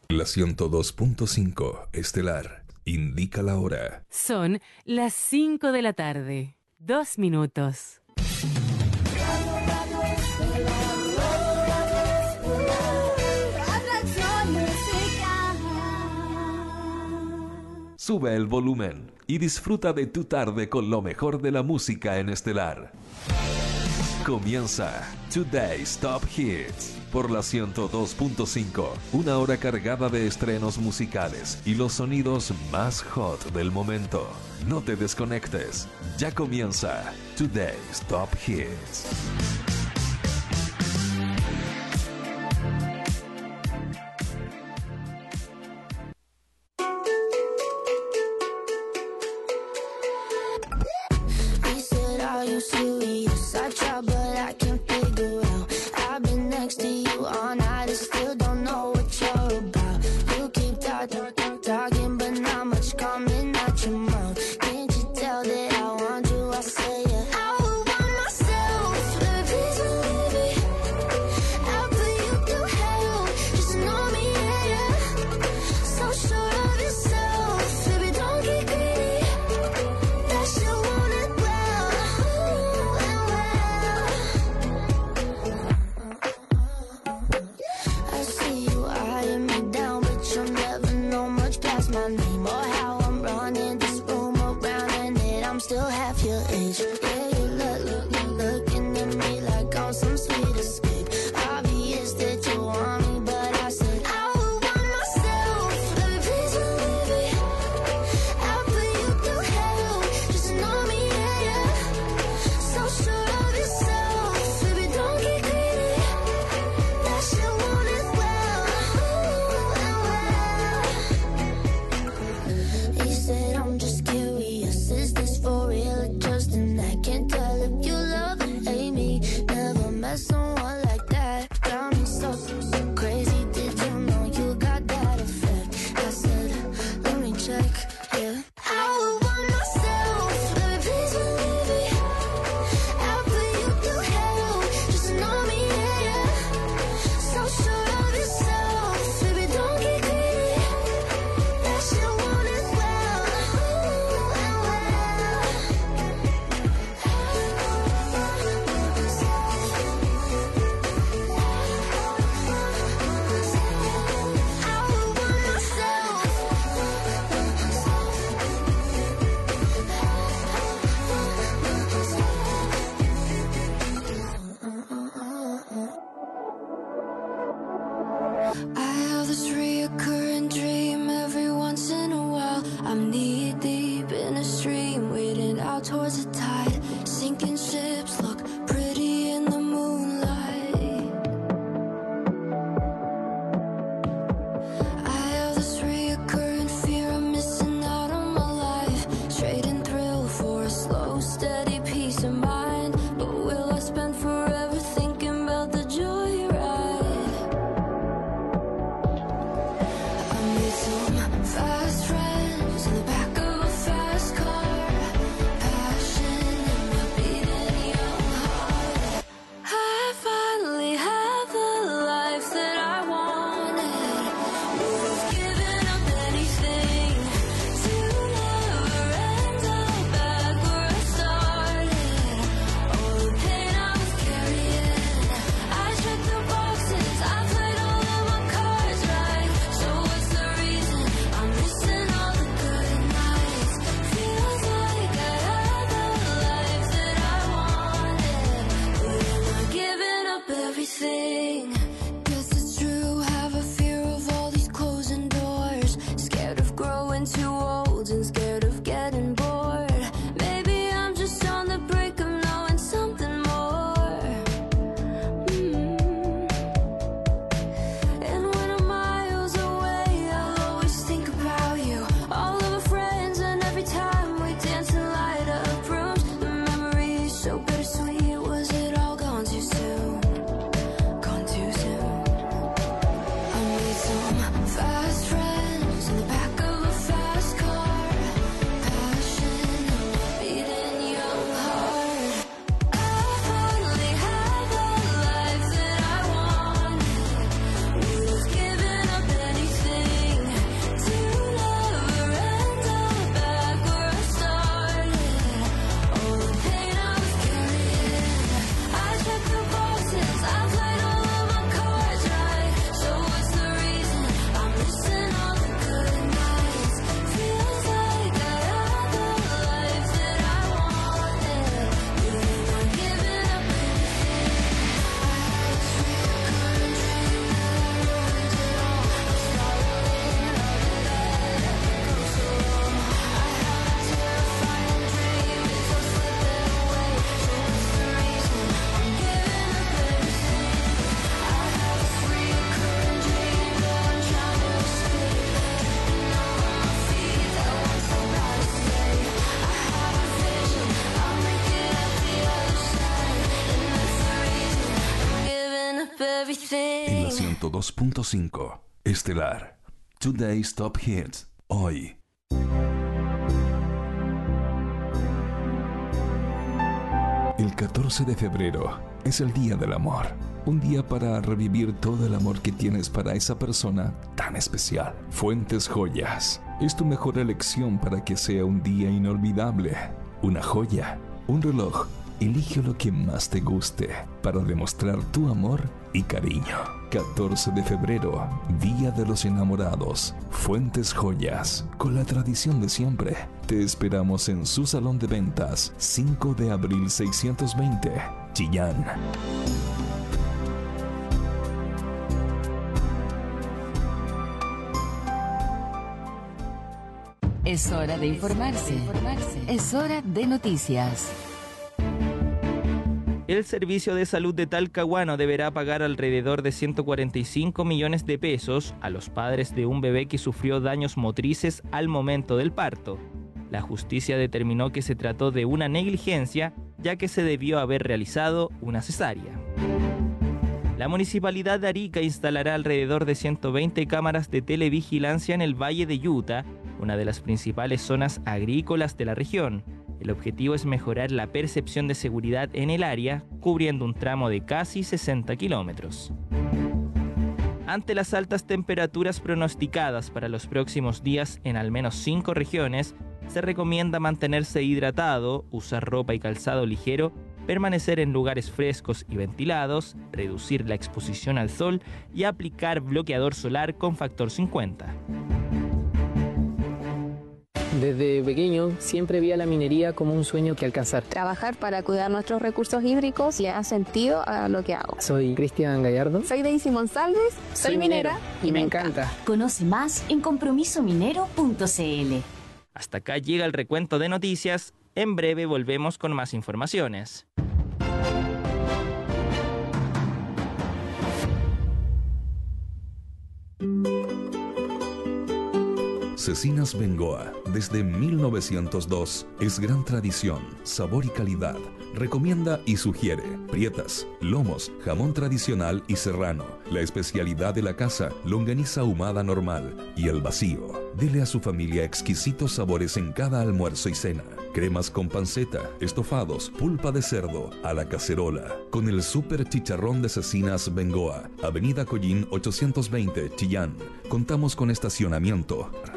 La 102.5 Estelar indica la hora. Son las 5 de la tarde, 2 minutos. Sube el volumen y disfruta de tu tarde con lo mejor de la música en Estelar. Comienza Today's Top Hits por la 102.5, una hora cargada de estrenos musicales y los sonidos más hot del momento. No te desconectes, ya comienza Today's Top Hits. Fast friends in the back of a fast car, passion 102.5 Estelar. Today's Top Hits. Hoy. El 14 de febrero es el Día del Amor. Un día para revivir todo el amor que tienes para esa persona tan especial. Fuentes Joyas es tu mejor elección para que sea un día inolvidable. Una joya, un reloj. Elige lo que más te guste para demostrar tu amor y cariño. 14 de febrero, Día de los Enamorados. Fuentes Joyas, con la tradición de siempre. Te esperamos en su salón de ventas, 5 de abril 620, Chillán. Es hora de informarse. Es hora de noticias. El Servicio de Salud de Talcahuano deberá pagar alrededor de 145 millones de pesos a los padres de un bebé que sufrió daños motrices al momento del parto. La justicia determinó que se trató de una negligencia, ya que se debió haber realizado una cesárea. La Municipalidad de Arica instalará alrededor de 120 cámaras de televigilancia en el Valle de Utah, una de las principales zonas agrícolas de la región. El objetivo es mejorar la percepción de seguridad en el área, cubriendo un tramo de casi 60 kilómetros. Ante las altas temperaturas pronosticadas para los próximos días en al menos 5 regiones, se recomienda mantenerse hidratado, usar ropa y calzado ligero, permanecer en lugares frescos y ventilados, reducir la exposición al sol y aplicar bloqueador solar con factor 50. Desde pequeño siempre vi a la minería como un sueño que alcanzar. Trabajar para cuidar nuestros recursos hídricos le da sentido a lo que hago. Soy Cristian Gallardo. Soy Daisy Monsalves, soy minera y me encanta. Conoce más en compromisominero.cl. Hasta acá llega el recuento de noticias. En breve volvemos con más informaciones. Cecinas Bengoa, desde 1902, es gran tradición, sabor y calidad. Recomienda y sugiere prietas, lomos, jamón tradicional y serrano, la especialidad de la casa, longaniza ahumada normal y el vacío. Dele a su familia exquisitos sabores en cada almuerzo y cena. Cremas con panceta, estofados, pulpa de cerdo, a la cacerola. Con el super chicharrón de Cecinas Bengoa, Avenida Collín 820, Chillán. Contamos con estacionamiento,